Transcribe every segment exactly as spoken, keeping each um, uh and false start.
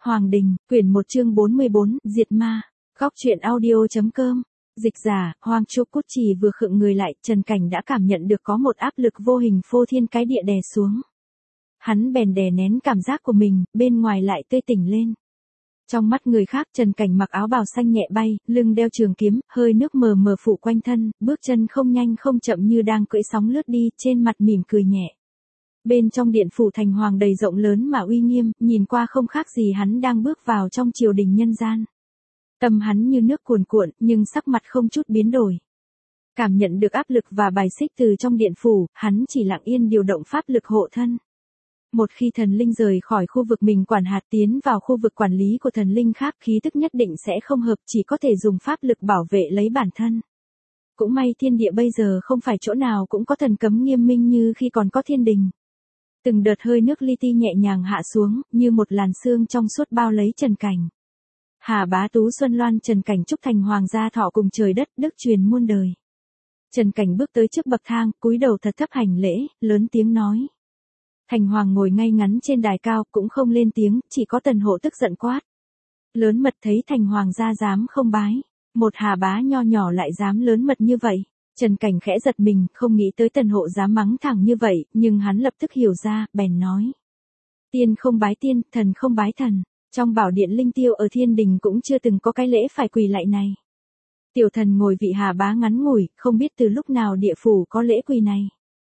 Hoàng Đình, quyển một chương bốn mươi bốn, Diệt Ma. Góc truyện audio.com. Dịch giả, Hoàng Chu Cút Trì vừa khựng người lại, Trần Cảnh đã cảm nhận được có một áp lực vô hình phô thiên cái địa đè xuống. Hắn bèn đè nén cảm giác của mình, bên ngoài lại tươi tỉnh lên. Trong mắt người khác, Trần Cảnh mặc áo bào xanh nhẹ bay, lưng đeo trường kiếm, hơi nước mờ mờ phủ quanh thân, bước chân không nhanh không chậm như đang cưỡi sóng lướt đi, trên mặt mỉm cười nhẹ. Bên trong điện phủ thành hoàng đầy rộng lớn mà uy nghiêm, nhìn qua không khác gì hắn đang bước vào trong triều đình nhân gian. Tâm hắn như nước cuồn cuộn, nhưng sắc mặt không chút biến đổi. Cảm nhận được áp lực và bài xích từ trong điện phủ, hắn chỉ lặng yên điều động pháp lực hộ thân. Một khi thần linh rời khỏi khu vực mình quản hạt tiến vào khu vực quản lý của thần linh khác, khí tức nhất định sẽ không hợp, chỉ có thể dùng pháp lực bảo vệ lấy bản thân. Cũng may thiên địa bây giờ không phải chỗ nào cũng có thần cấm nghiêm minh như khi còn có thiên đình. Từng đợt hơi nước li ti nhẹ nhàng hạ xuống, như một làn sương trong suốt bao lấy Trần Cảnh. Hà Bá Tú Xuân Loan Trần Cảnh chúc thành hoàng gia thọ cùng trời đất, đức truyền muôn đời. Trần Cảnh bước tới trước bậc thang, cúi đầu thật thấp hành lễ, lớn tiếng nói. Thành hoàng ngồi ngay ngắn trên đài cao, cũng không lên tiếng, chỉ có Tần Hộ tức giận quát. Lớn mật thấy thành hoàng gia dám không bái, một Hà Bá nho nhỏ lại dám lớn mật như vậy. Trần Cảnh khẽ giật mình, không nghĩ tới Tần Hộ dám mắng thẳng như vậy, nhưng hắn lập tức hiểu ra, bèn nói. Tiên không bái tiên, thần không bái thần. Trong bảo điện linh tiêu ở thiên đình cũng chưa từng có cái lễ phải quỳ lạy này. Tiểu thần ngồi vị Hà Bá ngắn ngủi, không biết từ lúc nào địa phủ có lễ quỳ này.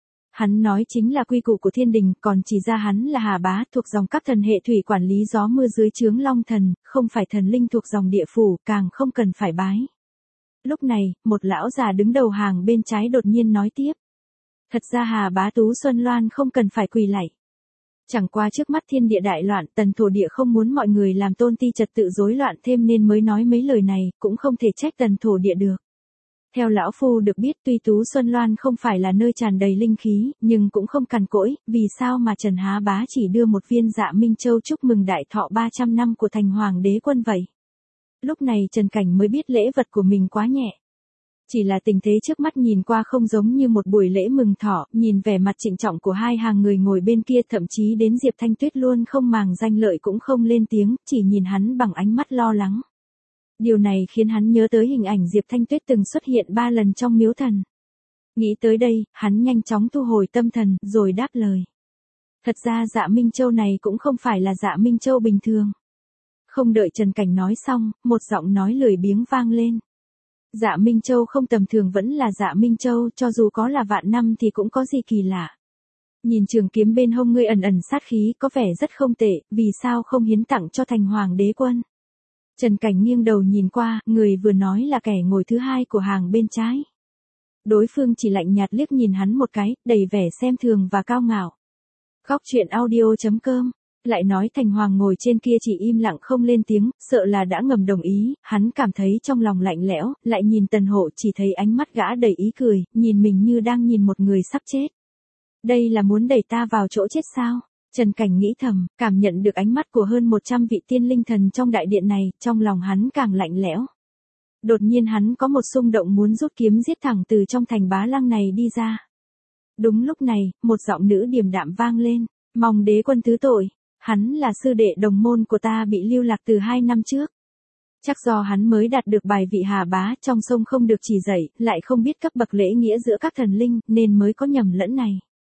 Hắn nói chính là quy củ của thiên đình, còn chỉ ra hắn là Hà Bá thuộc dòng các thần hệ thủy quản lý gió mưa dưới trướng Long Thần, không phải thần linh thuộc dòng địa phủ, càng không cần phải bái. Lúc này, một lão già đứng đầu hàng bên trái đột nhiên nói tiếp. Thật ra Hà Bá Tú Xuân Loan không cần phải quỳ lạy. Chẳng qua trước mắt thiên địa đại loạn, Tần thổ địa không muốn mọi người làm tôn ti trật tự rối loạn thêm nên mới nói mấy lời này, cũng không thể trách Tần thổ địa được. Theo lão phu được biết tuy Tú Xuân Loan không phải là nơi tràn đầy linh khí, nhưng cũng không cằn cỗi, vì sao mà Trần Há Bá chỉ đưa một viên Dạ Minh Châu chúc mừng đại thọ ba trăm năm của thành hoàng đế quân vậy. Lúc này Trần Cảnh mới biết lễ vật của mình quá nhẹ. Chỉ là tình thế trước mắt nhìn qua không giống như một buổi lễ mừng thọ, nhìn vẻ mặt trịnh trọng của hai hàng người ngồi bên kia, thậm chí đến Diệp Thanh Tuyết luôn không màng danh lợi cũng không lên tiếng, chỉ nhìn hắn bằng ánh mắt lo lắng. Điều này khiến hắn nhớ tới hình ảnh Diệp Thanh Tuyết từng xuất hiện ba lần trong miếu thần. Nghĩ tới đây, hắn nhanh chóng thu hồi tâm thần, rồi đáp lời. Thật ra Dạ Minh Châu này cũng không phải là Dạ Minh Châu bình thường. Không đợi Trần Cảnh nói xong, một giọng nói lười biếng vang lên. Dạ Minh Châu không tầm thường vẫn là Dạ Minh Châu, cho dù có là vạn năm thì cũng có gì kỳ lạ. Nhìn trường kiếm bên hông ngươi ẩn ẩn sát khí có vẻ rất không tệ, vì sao không hiến tặng cho thành hoàng đế quân? Trần Cảnh nghiêng đầu nhìn qua, người vừa nói là kẻ ngồi thứ hai của hàng bên trái. Đối phương chỉ lạnh nhạt liếc nhìn hắn một cái, đầy vẻ xem thường và cao ngạo. Góc truyện audio.com. Lại nói thành hoàng ngồi trên kia chỉ im lặng không lên tiếng, sợ là đã ngầm đồng ý, hắn cảm thấy trong lòng lạnh lẽo, lại nhìn Tần Hộ chỉ thấy ánh mắt gã đầy ý cười, nhìn mình như đang nhìn một người sắp chết. Đây là muốn đẩy ta vào chỗ chết sao? Trần Cảnh nghĩ thầm, cảm nhận được ánh mắt của hơn một trăm vị tiên linh thần trong đại điện này, trong lòng hắn càng lạnh lẽo. Đột nhiên hắn có một xung động muốn rút kiếm giết thẳng từ trong thành Bá Lăng này đi ra. Đúng lúc này, một giọng nữ điềm đạm vang lên, mong đế quân thứ tội. Hắn là sư đệ đồng môn của ta bị lưu lạc từ hai năm trước. Chắc do hắn mới đạt được bài vị Hà Bá trong sông không được chỉ dạy, lại không biết cấp bậc lễ nghĩa giữa các thần linh, nên mới có nhầm lẫn này.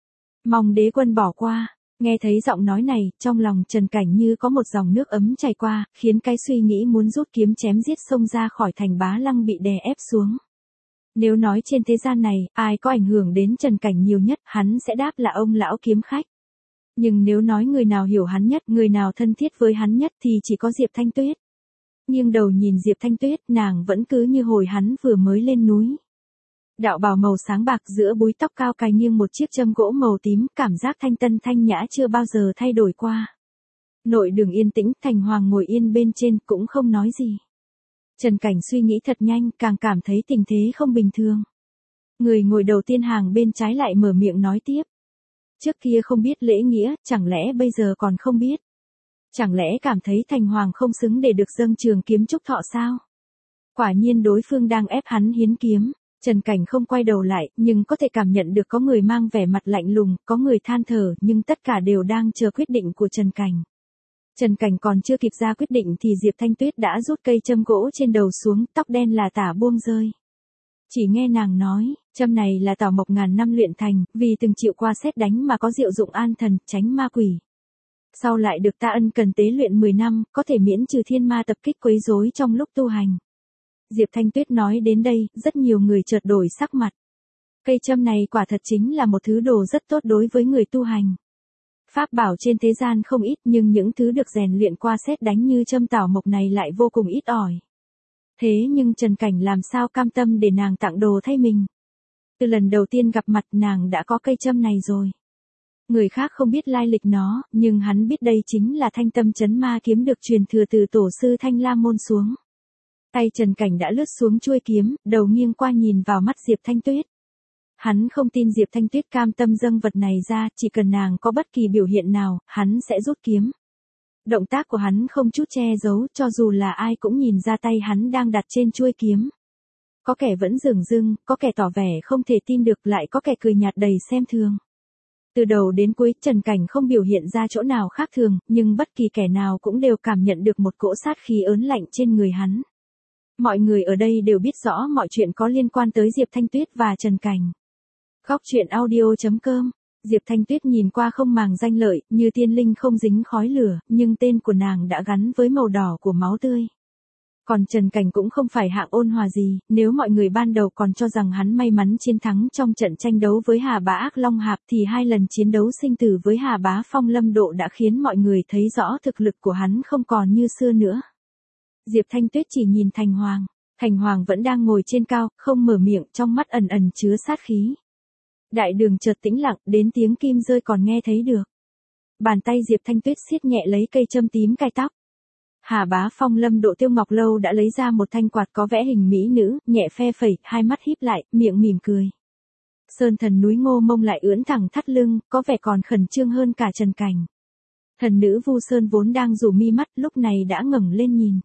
Mong đế quân bỏ qua. Nghe thấy giọng nói này, trong lòng Trần Cảnh như có một dòng nước ấm chảy qua, khiến cái suy nghĩ muốn rút kiếm chém giết xông ra khỏi thành Bá Lăng bị đè ép xuống. Nếu nói trên thế gian này, ai có ảnh hưởng đến Trần Cảnh nhiều nhất, hắn sẽ đáp là ông lão kiếm khách. Nhưng nếu nói người nào hiểu hắn nhất, người nào thân thiết với hắn nhất thì chỉ có Diệp Thanh Tuyết. Nghiêng đầu nhìn Diệp Thanh Tuyết, nàng vẫn cứ như hồi hắn vừa mới lên núi. Đạo bào màu sáng bạc giữa búi tóc cao cài nghiêng một chiếc châm gỗ màu tím, cảm giác thanh tân thanh nhã chưa bao giờ thay đổi qua. Nội đường yên tĩnh, thành hoàng ngồi yên bên trên cũng không nói gì. Trần Cảnh suy nghĩ thật nhanh, càng cảm thấy tình thế không bình thường. Người ngồi đầu tiên hàng bên trái lại mở miệng nói tiếp. Trước kia không biết lễ nghĩa, chẳng lẽ bây giờ còn không biết? Chẳng lẽ cảm thấy thành hoàng không xứng để được dâng trường kiếm chúc thọ sao? Quả nhiên đối phương đang ép hắn hiến kiếm. Trần Cảnh không quay đầu lại, nhưng có thể cảm nhận được có người mang vẻ mặt lạnh lùng, có người than thở, nhưng tất cả đều đang chờ quyết định của Trần Cảnh. Trần Cảnh còn chưa kịp ra quyết định thì Diệp Thanh Tuyết đã rút cây châm gỗ trên đầu xuống, tóc đen là tả buông rơi. Chỉ nghe nàng nói, châm này là tảo mộc ngàn năm luyện thành, vì từng chịu qua sét đánh mà có diệu dụng an thần, tránh ma quỷ. Sau lại được ta ân cần tế luyện mười năm, có thể miễn trừ thiên ma tập kích quấy rối trong lúc tu hành. Diệp Thanh Tuyết nói đến đây, rất nhiều người chợt đổi sắc mặt. Cây châm này quả thật chính là một thứ đồ rất tốt đối với người tu hành. Pháp bảo trên thế gian không ít nhưng những thứ được rèn luyện qua sét đánh như châm tảo mộc này lại vô cùng ít ỏi. Thế nhưng Trần Cảnh làm sao cam tâm để nàng tặng đồ thay mình. Từ lần đầu tiên gặp mặt nàng đã có cây châm này rồi. Người khác không biết lai lịch nó, nhưng hắn biết đây chính là Thanh Tâm Chấn Ma kiếm được truyền thừa từ tổ sư Thanh Lam môn xuống. Tay Trần Cảnh đã lướt xuống chuôi kiếm, đầu nghiêng qua nhìn vào mắt Diệp Thanh Tuyết. Hắn không tin Diệp Thanh Tuyết cam tâm dâng vật này ra, chỉ cần nàng có bất kỳ biểu hiện nào, hắn sẽ rút kiếm. Động tác của hắn không chút che giấu, cho dù là ai cũng nhìn ra tay hắn đang đặt trên chuôi kiếm. Có kẻ vẫn dửng dưng, có kẻ tỏ vẻ không thể tin được, lại có kẻ cười nhạt đầy xem thường. Từ đầu đến cuối, Trần Cảnh không biểu hiện ra chỗ nào khác thường, nhưng bất kỳ kẻ nào cũng đều cảm nhận được một cỗ sát khí ớn lạnh trên người hắn. Mọi người ở đây đều biết rõ mọi chuyện có liên quan tới Diệp Thanh Tuyết và Trần Cảnh. Góc truyện audio chấm com. Diệp Thanh Tuyết nhìn qua không màng danh lợi, như tiên linh không dính khói lửa, nhưng tên của nàng đã gắn với màu đỏ của máu tươi. Còn Trần Cảnh cũng không phải hạng ôn hòa gì, nếu mọi người ban đầu còn cho rằng hắn may mắn chiến thắng trong trận tranh đấu với Hà Bá Ác Long Hạp thì hai lần chiến đấu sinh tử với Hà Bá Phong Lâm Độ đã khiến mọi người thấy rõ thực lực của hắn không còn như xưa nữa. Diệp Thanh Tuyết chỉ nhìn Thành Hoàng, Thành Hoàng vẫn đang ngồi trên cao, không mở miệng, trong mắt ẩn ẩn chứa sát khí. Đại đường chợt tĩnh lặng, đến tiếng kim rơi còn nghe thấy được. Bàn tay Diệp Thanh Tuyết siết nhẹ lấy cây châm tím cài tóc. Hà Bá Phong Lâm Độ Tiêu Ngọc Lâu đã lấy ra một thanh quạt có vẽ hình mỹ nữ, nhẹ phe phẩy, hai mắt híp lại, miệng mỉm cười. Sơn thần núi Ngô Mông lại ưỡn thẳng thắt lưng, có vẻ còn khẩn trương hơn cả Trần Cảnh. Thần nữ Vu Sơn vốn đang rủ mi mắt, lúc này đã ngẩng lên nhìn.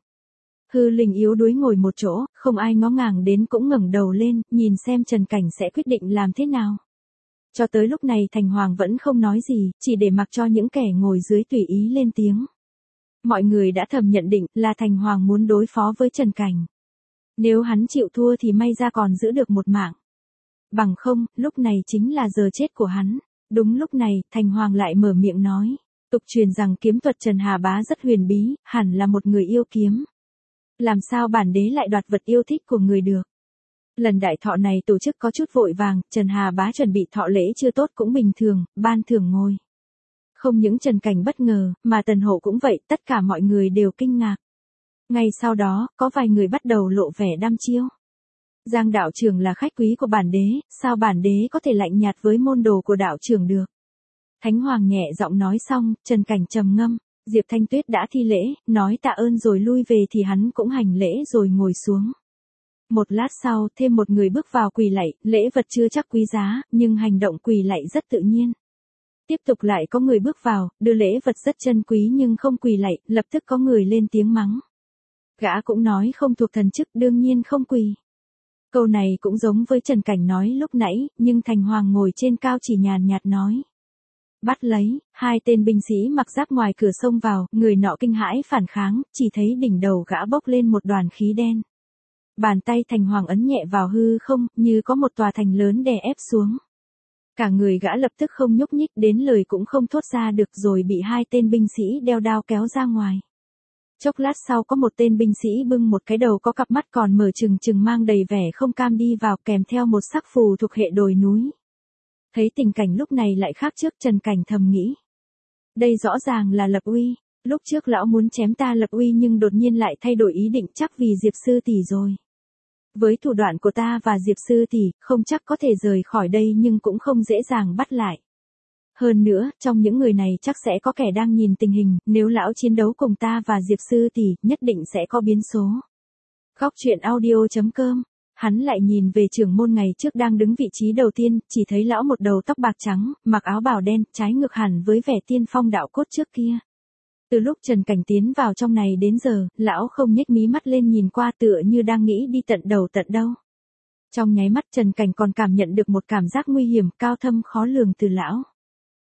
Hư Linh yếu đuối ngồi một chỗ, không ai ngó ngàng đến cũng ngẩng đầu lên, nhìn xem Trần Cảnh sẽ quyết định làm thế nào. Cho tới lúc này Thành Hoàng vẫn không nói gì, chỉ để mặc cho những kẻ ngồi dưới tùy ý lên tiếng. Mọi người đã thầm nhận định là Thành Hoàng muốn đối phó với Trần Cảnh. Nếu hắn chịu thua thì may ra còn giữ được một mạng. Bằng không, lúc này chính là giờ chết của hắn. Đúng lúc này, Thành Hoàng lại mở miệng nói. Tục truyền rằng kiếm thuật Trần Hà Bá rất huyền bí, hẳn là một người yêu kiếm. Làm sao bản đế lại đoạt vật yêu thích của người được? Lần đại thọ này tổ chức có chút vội vàng, Trần Hà Bá chuẩn bị thọ lễ chưa tốt cũng bình thường, ban thưởng ngồi. Không những Trần Cảnh bất ngờ, mà Tần Hổ cũng vậy, tất cả mọi người đều kinh ngạc. Ngay sau đó, có vài người bắt đầu lộ vẻ đăm chiêu. Giang đạo trưởng là khách quý của bản đế, sao bản đế có thể lạnh nhạt với môn đồ của đạo trưởng được? Thánh Hoàng nhẹ giọng nói xong, Trần Cảnh trầm ngâm, Diệp Thanh Tuyết đã thi lễ, nói tạ ơn rồi lui về thì hắn cũng hành lễ rồi ngồi xuống. Một lát sau, thêm một người bước vào quỳ lạy, lễ vật chưa chắc quý giá, nhưng hành động quỳ lạy rất tự nhiên. Tiếp tục lại có người bước vào, đưa lễ vật rất chân quý nhưng không quỳ lạy, lập tức có người lên tiếng mắng. Gã cũng nói không thuộc thần chức, đương nhiên không quỳ. Câu này cũng giống với Trần Cảnh nói lúc nãy, nhưng Thành Hoàng ngồi trên cao chỉ nhàn nhạt nói. Bắt lấy, hai tên binh sĩ mặc giáp ngoài cửa xông vào, người nọ kinh hãi phản kháng, chỉ thấy đỉnh đầu gã bốc lên một đoàn khí đen. Bàn tay Thành Hoàng ấn nhẹ vào hư không, như có một tòa thành lớn đè ép xuống. Cả người gã lập tức không nhúc nhích, đến lời cũng không thốt ra được, rồi bị hai tên binh sĩ đeo đao kéo ra ngoài. Chốc lát sau có một tên binh sĩ bưng một cái đầu có cặp mắt còn mở trừng trừng mang đầy vẻ không cam đi vào, kèm theo một sắc phù thuộc hệ đồi núi. Thấy tình cảnh lúc này lại khác trước, Trần Cảnh thầm nghĩ. Đây rõ ràng là Lập Uy, lúc trước lão muốn chém ta Lập Uy nhưng đột nhiên lại thay đổi ý định, chắc vì Diệp sư tỷ rồi. Với thủ đoạn của ta và Diệp sư tỷ, không chắc có thể rời khỏi đây nhưng cũng không dễ dàng bắt lại. Hơn nữa, trong những người này chắc sẽ có kẻ đang nhìn tình hình, nếu lão chiến đấu cùng ta và Diệp sư tỷ, nhất định sẽ có biến số. Góc truyện audio chấm com. Hắn lại nhìn về trưởng môn ngày trước đang đứng vị trí đầu tiên, chỉ thấy lão một đầu tóc bạc trắng, mặc áo bào đen, trái ngược hẳn với vẻ tiên phong đạo cốt trước kia. Từ lúc Trần Cảnh tiến vào trong này đến giờ, lão không nhếch mí mắt lên nhìn qua, tựa như đang nghĩ đi tận đầu tận đâu. Trong nháy mắt Trần Cảnh còn cảm nhận được một cảm giác nguy hiểm, cao thâm khó lường từ lão.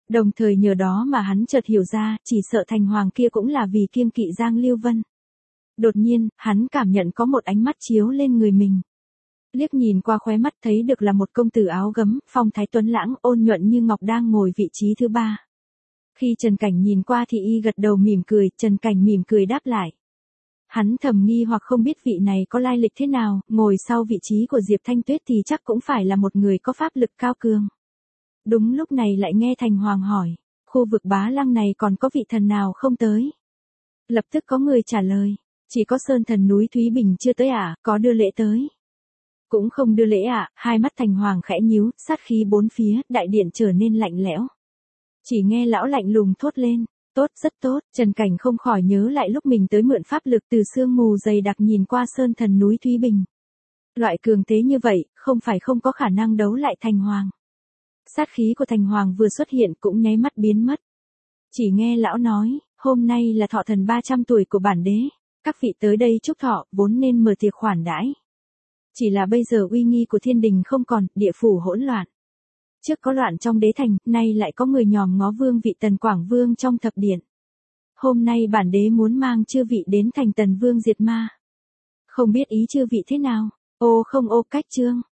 Đồng thời nhờ đó mà hắn chợt hiểu ra, chỉ sợ thành hoàng kia cũng là vì kiêng kỵ Giang Lưu Vân. Đột nhiên, hắn cảm nhận có một ánh mắt chiếu lên người mình. Liếc nhìn qua khóe mắt thấy được là một công tử áo gấm, phong thái tuấn lãng, ôn nhuận như ngọc đang ngồi vị trí thứ ba. Khi Trần Cảnh nhìn qua thì y gật đầu mỉm cười, Trần Cảnh mỉm cười đáp lại. Hắn thầm nghi hoặc không biết vị này có lai lịch thế nào, ngồi sau vị trí của Diệp Thanh Tuyết thì chắc cũng phải là một người có pháp lực cao cường. Đúng lúc này lại nghe Thành Hoàng hỏi, khu vực Bá Lăng này còn có vị thần nào không tới? Lập tức có người trả lời, chỉ có Sơn Thần núi Thúy Bình chưa tới à, có đưa lễ tới. Cũng không đưa lễ à, hai mắt Thành Hoàng khẽ nhíu, sát khí bốn phía, đại điện trở nên lạnh lẽo. Chỉ nghe lão lạnh lùng thốt lên, tốt, rất tốt, Trần Cảnh không khỏi nhớ lại lúc mình tới mượn pháp lực từ sương mù dày đặc nhìn qua Sơn Thần núi Thúy Bình. Loại cường thế như vậy, không phải không có khả năng đấu lại Thành Hoàng. Sát khí của Thành Hoàng vừa xuất hiện cũng nháy mắt biến mất. Chỉ nghe lão nói, hôm nay là thọ thần ba trăm tuổi của bản đế, các vị tới đây chúc thọ, vốn nên mở tiệc khoản đãi. Chỉ là bây giờ uy nghi của thiên đình không còn, địa phủ hỗn loạn. Trước có loạn trong đế thành, nay lại có người nhòm ngó vương vị Tần Quảng Vương trong thập điện. Hôm nay bản đế muốn mang chư vị đến thành Tần Vương diệt ma. Không biết ý chư vị thế nào, ô không ô cách chương.